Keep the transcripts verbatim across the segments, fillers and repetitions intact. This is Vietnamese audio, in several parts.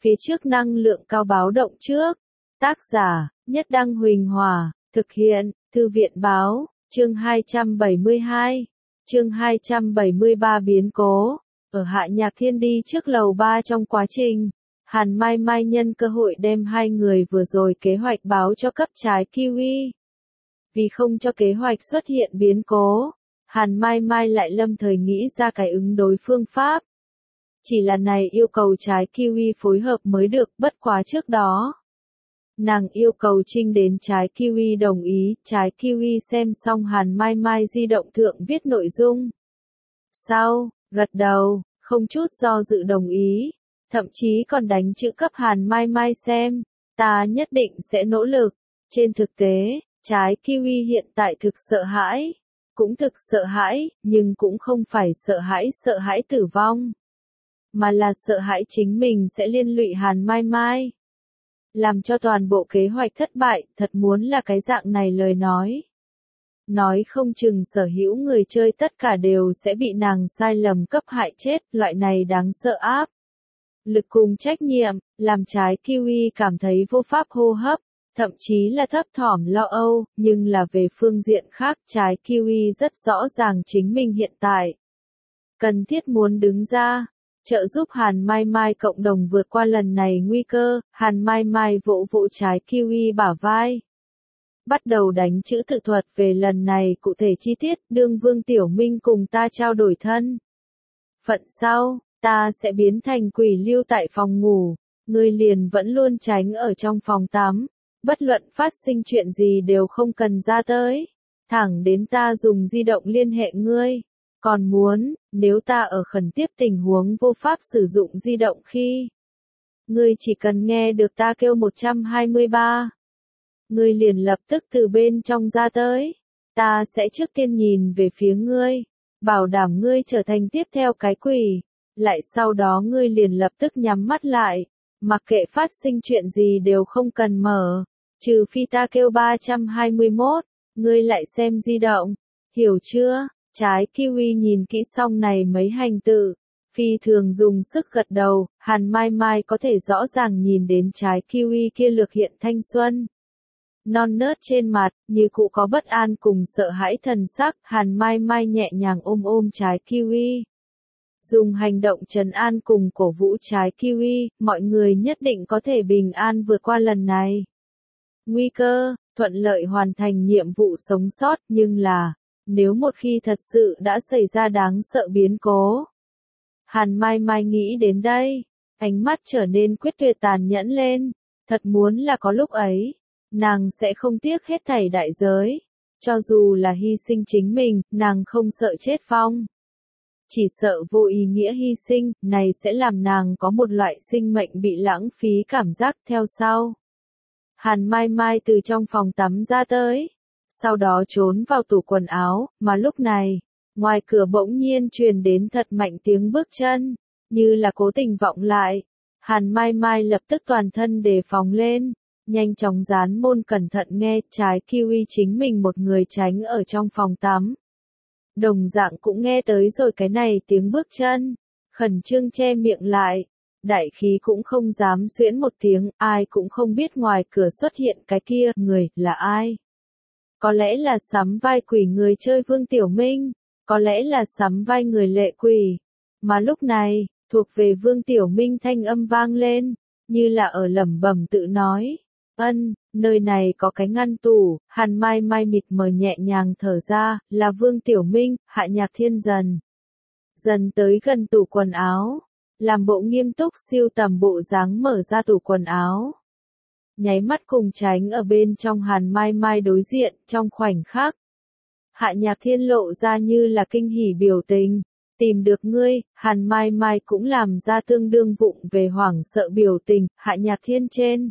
Phía trước năng lượng cao báo động trước. Tác giả, Nhất Đăng Huỳnh Hòa, thực hiện, Thư viện Báo, chương hai trăm bảy mươi hai, chương hai trăm bảy mươi ba biến cố. Ở Hạ Nhạc Thiên đi trước lầu ba trong quá trình, Hàn Mai Mai nhân cơ hội đem hai người vừa rồi kế hoạch báo cho cấp trái kiwi. Vì không cho kế hoạch xuất hiện biến cố, Hàn Mai Mai lại lâm thời nghĩ ra cái ứng đối phương pháp. Chỉ là này yêu cầu trái kiwi phối hợp mới được, bất quá trước đó. Nàng yêu cầu Trinh đến trái kiwi đồng ý, trái kiwi xem xong Hàn Mai Mai di động thượng viết nội dung. Sau, gật đầu, không chút do dự đồng ý, thậm chí còn đánh chữ cấp Hàn Mai Mai xem, ta nhất định sẽ nỗ lực. Trên thực tế, trái kiwi hiện tại thực sợ hãi, cũng thực sợ hãi, nhưng cũng không phải sợ hãi sợ hãi tử vong, mà là sợ hãi chính mình sẽ liên lụy Hàn Mai Mai. Làm cho toàn bộ kế hoạch thất bại, thật muốn là cái dạng này lời nói. Nói không chừng sở hữu người chơi tất cả đều sẽ bị nàng sai lầm cấp hại chết, loại này đáng sợ áp. Lực cùng trách nhiệm, làm trái kiwi cảm thấy vô pháp hô hấp, thậm chí là thấp thỏm lo âu, nhưng là về phương diện khác trái kiwi rất rõ ràng chính mình hiện tại. Cần thiết muốn đứng ra, trợ giúp Hàn Mai Mai cộng đồng vượt qua lần này nguy cơ. Hàn Mai Mai vỗ vỗ trái kiwi bả vai. Bắt đầu đánh chữ tự thuật về lần này cụ thể chi tiết, đương Vương Tiểu Minh cùng ta trao đổi thân. Phận sau, ta sẽ biến thành quỷ lưu tại phòng ngủ, ngươi liền vẫn luôn tránh ở trong phòng tắm, bất luận phát sinh chuyện gì đều không cần ra tới, thẳng đến ta dùng di động liên hệ ngươi. Còn muốn, nếu ta ở khẩn tiếp tình huống vô pháp sử dụng di động khi, ngươi chỉ cần nghe được ta kêu một trăm hai mươi ba. Ngươi liền lập tức từ bên trong ra tới. Ta sẽ trước tiên nhìn về phía ngươi, bảo đảm ngươi trở thành tiếp theo cái quỷ. Lại sau đó ngươi liền lập tức nhắm mắt lại, mặc kệ phát sinh chuyện gì đều không cần mở, trừ phi ta kêu ba trăm hai mươi mốt, ngươi lại xem di động. Hiểu chưa? Trái kiwi nhìn kỹ xong này mấy hành tự, phi thường dùng sức gật đầu. Hàn Mai Mai có thể rõ ràng nhìn đến trái kiwi kia lược hiện thanh xuân. Non nớt trên mặt, như cụ có bất an cùng sợ hãi thần sắc. Hàn Mai Mai nhẹ nhàng ôm ôm trái kiwi. Dùng hành động trấn an cùng cổ vũ trái kiwi, mọi người nhất định có thể bình an vượt qua lần này. Nguy cơ, thuận lợi hoàn thành nhiệm vụ sống sót, nhưng là, nếu một khi thật sự đã xảy ra đáng sợ biến cố. Hàn Mai Mai nghĩ đến đây, ánh mắt trở nên quyết tuyệt tàn nhẫn lên, thật muốn là có lúc ấy, nàng sẽ không tiếc hết thảy đại giới, cho dù là hy sinh chính mình, nàng không sợ chết phong. Chỉ sợ vô ý nghĩa hy sinh, này sẽ làm nàng có một loại sinh mệnh bị lãng phí cảm giác theo sau. Hàn Mai Mai từ trong phòng tắm ra tới, sau đó trốn vào tủ quần áo, mà lúc này, ngoài cửa bỗng nhiên truyền đến thật mạnh tiếng bước chân, như là cố tình vọng lại. Hàn Mai Mai lập tức toàn thân đề phòng lên, nhanh chóng dán môn cẩn thận nghe. Trái kiwi chính mình một người tránh ở trong phòng tắm. Đồng dạng cũng nghe tới rồi cái này tiếng bước chân, khẩn trương che miệng lại, đại khí cũng không dám xuyễn một tiếng, ai cũng không biết ngoài cửa xuất hiện cái kia người là ai. Có lẽ là sắm vai quỷ người chơi Vương Tiểu Minh, có lẽ là sắm vai người lệ quỷ. Mà lúc này, thuộc về Vương Tiểu Minh thanh âm vang lên, như là ở lẩm bẩm tự nói. Ân, nơi này có cái ngăn tủ. Hàn Mai Mai mịt mờ nhẹ nhàng thở ra, là Vương Tiểu Minh. Hạ Nhạc Thiên dần dần tới gần tủ quần áo, làm bộ nghiêm túc siêu tầm bộ dáng mở ra tủ quần áo. Nháy mắt cùng tránh ở bên trong Hàn Mai Mai đối diện, trong khoảnh khắc. Hạ Nhạc Thiên lộ ra như là kinh hỉ biểu tình, tìm được ngươi. Hàn Mai Mai cũng làm ra tương đương vụng về hoảng sợ biểu tình. Hạ Nhạc Thiên trên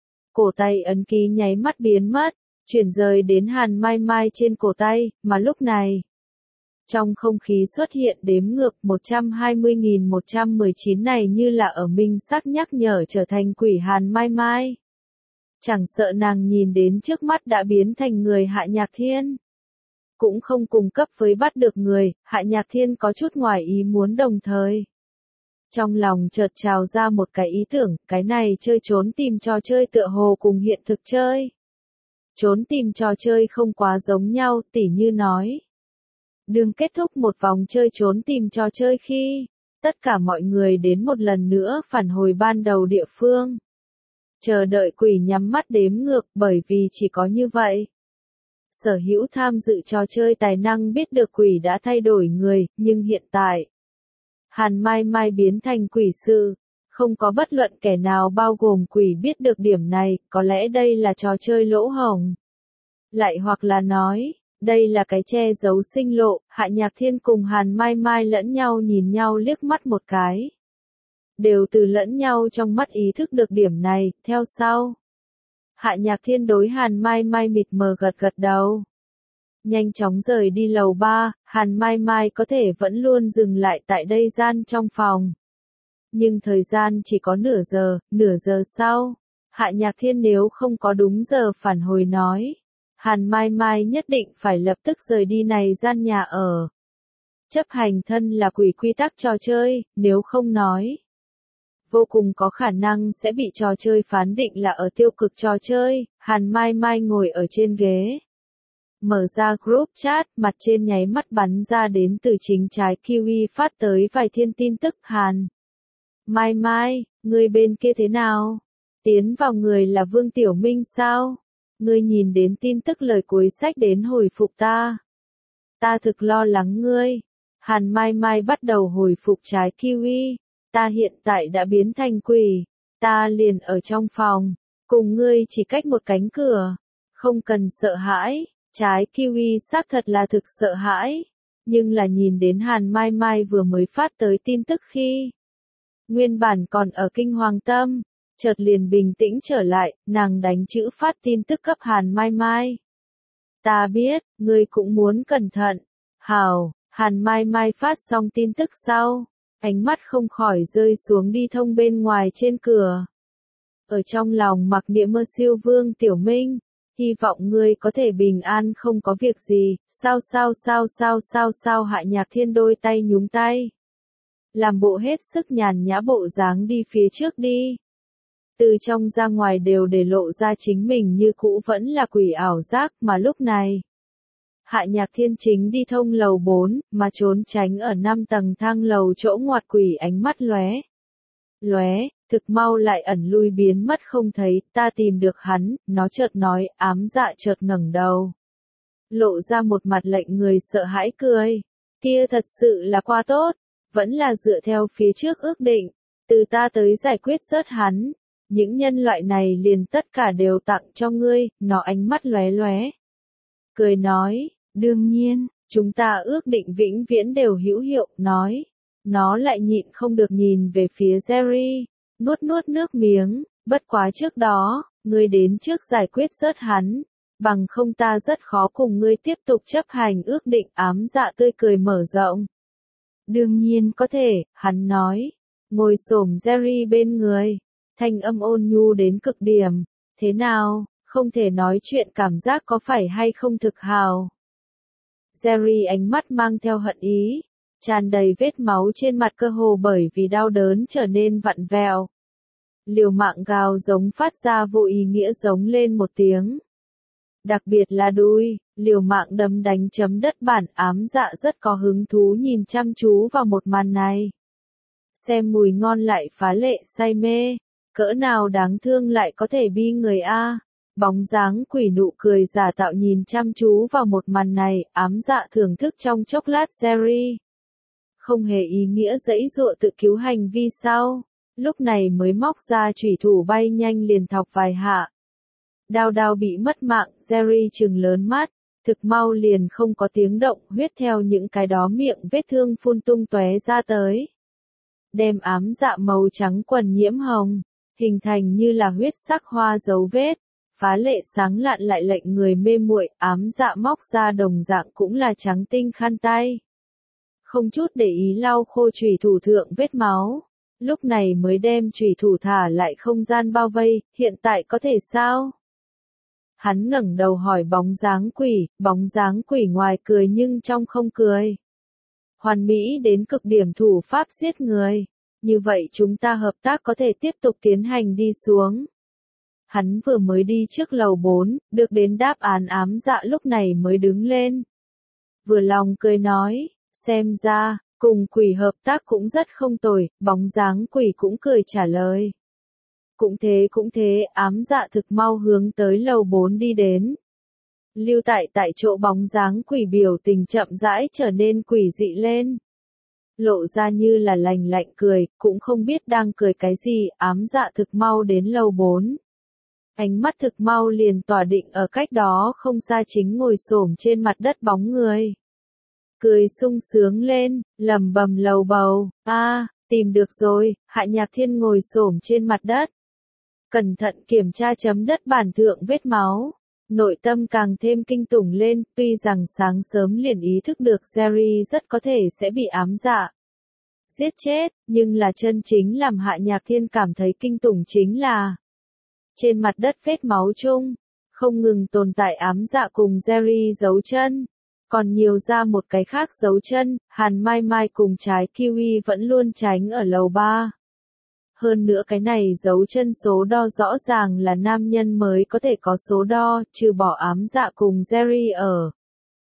cổ tay ấn ký nháy mắt biến mất, chuyển rời đến Hàn Mai Mai trên cổ tay, mà lúc này, trong không khí xuất hiện đếm ngược một trăm hai mươi nghìn một trăm mười chín này như là ở minh xác nhắc nhở trở thành quỷ Hàn Mai Mai. Chẳng sợ nàng nhìn đến trước mắt đã biến thành người Hạ Nhạc Thiên. Cũng không cùng cấp với bắt được người, Hạ Nhạc Thiên có chút ngoài ý muốn đồng thời. Trong lòng chợt trào ra một cái ý tưởng, cái này chơi trốn tìm trò chơi tựa hồ cùng hiện thực chơi. Trốn tìm trò chơi không quá giống nhau, tỉ như nói. Đừng kết thúc một vòng chơi trốn tìm trò chơi khi tất cả mọi người đến một lần nữa phản hồi ban đầu địa phương. Chờ đợi quỷ nhắm mắt đếm ngược, bởi vì chỉ có như vậy. Sở hữu tham dự trò chơi tài năng biết được quỷ đã thay đổi người, nhưng hiện tại, Hàn Mai Mai biến thành quỷ sư. Không có bất luận kẻ nào bao gồm quỷ biết được điểm này, có lẽ đây là trò chơi lỗ hổng. Lại hoặc là nói, đây là cái che giấu sinh lộ, Hạ Nhạc Thiên cùng Hàn Mai Mai lẫn nhau nhìn nhau liếc mắt một cái. Đều từ lẫn nhau trong mắt ý thức được điểm này, theo sau. Hạ Nhạc Thiên đối Hàn Mai Mai mịt mờ gật gật đầu. Nhanh chóng rời đi lầu ba, Hàn Mai Mai có thể vẫn luôn dừng lại tại đây gian trong phòng. Nhưng thời gian chỉ có nửa giờ, nửa giờ sau, Hạ Nhạc Thiên nếu không có đúng giờ phản hồi nói, Hàn Mai Mai nhất định phải lập tức rời đi này gian nhà ở. Chấp hành thân là quỷ quy tắc trò chơi, nếu không nói, vô cùng có khả năng sẽ bị trò chơi phán định là ở tiêu cực trò chơi. Hàn Mai Mai ngồi ở trên ghế, mở ra group chat, mặt trên nháy mắt bắn ra đến từ chính trái Kiwi phát tới vài thiên tin tức. Hàn Mai Mai, người bên kia thế nào? Tiến vào người là Vương Tiểu Minh sao? Ngươi nhìn đến tin tức lời cuối sách đến hồi phục ta. Ta thực lo lắng ngươi. Hàn Mai Mai bắt đầu hồi phục trái Kiwi. Ta hiện tại đã biến thành quỷ. Ta liền ở trong phòng. Cùng ngươi chỉ cách một cánh cửa. Không cần sợ hãi. Trái Kiwi xác thật là thực sợ hãi. Nhưng là nhìn đến Hàn Mai Mai vừa mới phát tới tin tức khi. Nguyên bản còn ở kinh hoàng tâm. Chợt liền bình tĩnh trở lại, nàng đánh chữ phát tin tức cấp Hàn Mai Mai. Ta biết, ngươi cũng muốn cẩn thận. Hào, Hàn Mai Mai phát xong tin tức sau, ánh mắt không khỏi rơi xuống đi thông bên ngoài trên cửa. Ở trong lòng mặc niệm mơ siêu Vương Tiểu Minh, hy vọng ngươi có thể bình an không có việc gì. Sao sao sao sao sao sao Hạ Nhạc Thiên đôi tay nhúng tay. Làm bộ hết sức nhàn nhã bộ dáng đi phía trước đi. Từ trong ra ngoài đều để lộ ra chính mình như cũ vẫn là quỷ ảo giác, mà lúc này. Hạ Nhạc Thiên chính đi thông lầu bốn, mà trốn tránh ở năm tầng thang lầu chỗ ngoặt quỷ ánh mắt lóe. Lóe, thực mau lại ẩn lui biến mất không thấy, ta tìm được hắn, nó chợt nói, ám dạ chợt ngẩng đầu. Lộ ra một mặt lệnh người sợ hãi cười. Kia thật sự là quá tốt, vẫn là dựa theo phía trước ước định, từ ta tới giải quyết rớt hắn. Những nhân loại này liền tất cả đều tặng cho ngươi, nó ánh mắt lóe lóe. Cười nói, đương nhiên, chúng ta ước định vĩnh viễn đều hữu hiệu, nói. Nó lại nhịn không được nhìn về phía Jerry, nuốt nuốt nước miếng, bất quá trước đó, ngươi đến trước giải quyết rớt hắn, bằng không ta rất khó cùng ngươi tiếp tục chấp hành ước định. Ám dạ tươi cười mở rộng. Đương nhiên có thể, hắn nói, ngồi xổm Jerry bên người. Thanh âm ôn nhu đến cực điểm. Thế nào, không thể nói chuyện cảm giác có phải hay không thực hào. Jerry ánh mắt mang theo hận ý. Tràn đầy vết máu trên mặt cơ hồ bởi vì đau đớn trở nên vặn vẹo. Liều mạng gào giống phát ra vô ý nghĩa giống lên một tiếng. Đặc biệt là đuôi, liều mạng đấm đánh chấm đất. Bản ám dạ rất có hứng thú nhìn chăm chú vào một màn này. Xem mùi ngon lại phá lệ say mê. Cỡ nào đáng thương lại có thể bi người a. Bóng dáng quỷ nụ cười giả tạo nhìn chăm chú vào một màn này, ám dạ thưởng thức trong chốc lát. Jerry không hề ý nghĩa giãy giụa tự cứu hành vi sau, lúc này mới móc ra chủy thủ bay nhanh liền thọc vài hạ. Đao đao bị mất mạng, Jerry trừng lớn mắt, thực mau liền không có tiếng động, huyết theo những cái đó miệng vết thương phun tung tóe ra tới. Đem ám dạ màu trắng quần nhiễm hồng, hình thành như là huyết sắc hoa dấu vết, phá lệ sáng lạn lại lệnh người mê muội. Ám dạ móc ra đồng dạng cũng là trắng tinh khăn tay. Không chút để ý lau khô chủy thủ thượng vết máu, lúc này mới đem chủy thủ thả lại không gian bao vây. Hiện tại có thể sao? Hắn ngẩng đầu hỏi bóng dáng quỷ, bóng dáng quỷ ngoài cười nhưng trong không cười. Hoàn mỹ đến cực điểm thủ pháp giết người. Như vậy chúng ta hợp tác có thể tiếp tục tiến hành đi xuống. Hắn vừa mới đi trước lầu bốn, được đến đáp án ám dạ lúc này mới đứng lên. Vừa lòng cười nói, xem ra, cùng quỷ hợp tác cũng rất không tồi, bóng dáng quỷ cũng cười trả lời. Cũng thế cũng thế, ám dạ thực mau hướng tới lầu bốn đi đến. Lưu tại tại chỗ bóng dáng quỷ biểu tình chậm rãi trở nên quỷ dị lên. Lộ ra như là lành lạnh cười, cũng không biết đang cười cái gì, ám dạ thực mau đến lầu bốn. Ánh mắt thực mau liền tỏa định ở cách đó không xa chính ngồi xổm trên mặt đất bóng người. Cười sung sướng lên, lầm bầm lầu bầu, a tìm được rồi, Hạ Nhạc Thiên ngồi xổm trên mặt đất. Cẩn thận kiểm tra chấm đất bản thượng vết máu. Nội tâm càng thêm kinh tủng lên, tuy rằng sáng sớm liền ý thức được Jerry rất có thể sẽ bị ám dạ giết chết, nhưng là chân chính làm Hạ Nhạc Thiên cảm thấy kinh tủng chính là trên mặt đất vết máu chung, không ngừng tồn tại ám dạ cùng Jerry dấu chân, còn nhiều ra một cái khác dấu chân, Hàn Mai Mai cùng trái kiwi vẫn luôn tránh ở lầu ba. Hơn nữa cái này dấu chân số đo rõ ràng là nam nhân mới có thể có số đo, trừ bỏ ám dạ cùng Jerry ở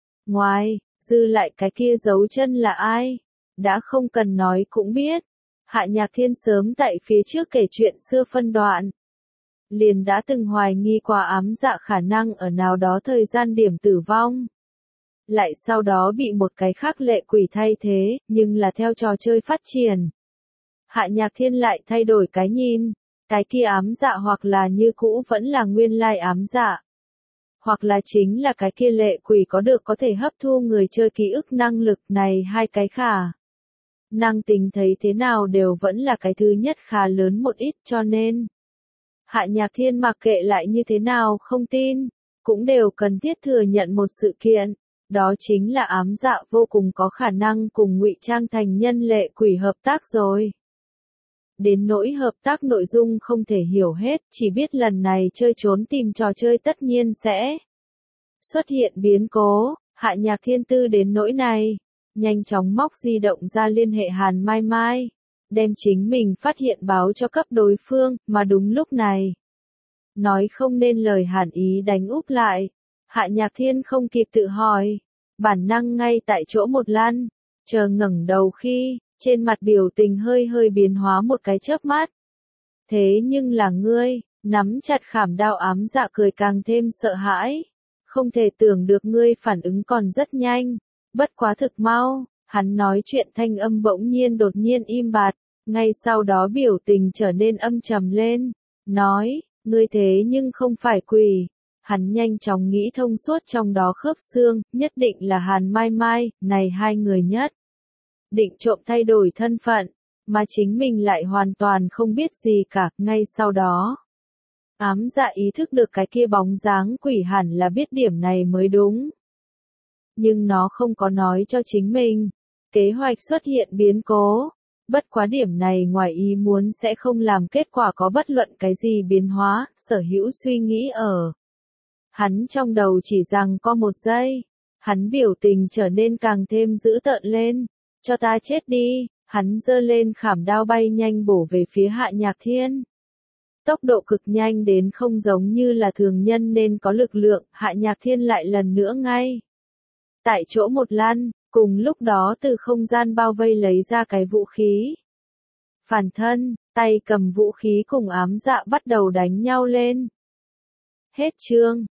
ngoài, dư lại cái kia dấu chân là ai? Đã không cần nói cũng biết. Hạ Nhạc Thiên sớm tại phía trước kể chuyện xưa phân đoạn. Liền đã từng hoài nghi qua ám dạ khả năng ở nào đó thời gian điểm tử vong. Lại sau đó bị một cái khác lệ quỷ thay thế, nhưng là theo trò chơi phát triển. Hạ Nhạc Thiên lại thay đổi cái nhìn, cái kia ám dạ hoặc là như cũ vẫn là nguyên lai ám dạ. Hoặc là chính là cái kia lệ quỷ có được có thể hấp thu người chơi ký ức năng lực này hai cái khả. Năng tính thấy thế nào đều vẫn là cái thứ nhất khá lớn một ít cho nên. Hạ Nhạc Thiên mặc kệ lại như thế nào không tin, cũng đều cần thiết thừa nhận một sự kiện. Đó chính là ám dạ vô cùng có khả năng cùng ngụy trang thành nhân lệ quỷ hợp tác rồi. Đến nỗi hợp tác nội dung không thể hiểu hết, chỉ biết lần này chơi trốn tìm trò chơi tất nhiên sẽ xuất hiện biến cố, Hạ Nhạc Thiên tư đến nỗi này, nhanh chóng móc di động ra liên hệ Hàn Mai Mai, đem chính mình phát hiện báo cho cấp đối phương, mà đúng lúc này. Nói không nên lời Hàn ý đánh úp lại, Hạ Nhạc Thiên không kịp tự hỏi, bản năng ngay tại chỗ một lăn, chờ ngẩng đầu khi, trên mặt biểu tình hơi hơi biến hóa một cái chớp mắt. Thế nhưng là ngươi, nắm chặt khảm đao ám dạ cười càng thêm sợ hãi. Không thể tưởng được ngươi phản ứng còn rất nhanh, bất quá thực mau, hắn nói chuyện thanh âm bỗng nhiên đột nhiên im bặt, ngay sau đó biểu tình trở nên âm trầm lên, nói, ngươi thế nhưng không phải quỷ. Hắn nhanh chóng nghĩ thông suốt trong đó khớp xương, nhất định là Hàn Mai Mai, này hai người nhất. Định trộm thay đổi thân phận, mà chính mình lại hoàn toàn không biết gì cả, ngay sau đó. Ám dạ ý thức được cái kia bóng dáng quỷ hẳn là biết điểm này mới đúng. Nhưng nó không có nói cho chính mình. Kế hoạch xuất hiện biến cố. Bất quá điểm này ngoài ý muốn sẽ không làm kết quả có bất luận cái gì biến hóa, sở hữu suy nghĩ ở. Hắn trong đầu chỉ rằng có một giây. Hắn biểu tình trở nên càng thêm dữ tợn lên. Cho ta chết đi, hắn giơ lên khảm đao bay nhanh bổ về phía Hạ Nhạc Thiên. Tốc độ cực nhanh đến không giống như là thường nhân nên có lực lượng, Hạ Nhạc Thiên lại lần nữa ngay. Tại chỗ một lăn, cùng lúc đó từ không gian bao vây lấy ra cái vũ khí. Phản thân, tay cầm vũ khí cùng ám dạ bắt đầu đánh nhau lên. Hết chương.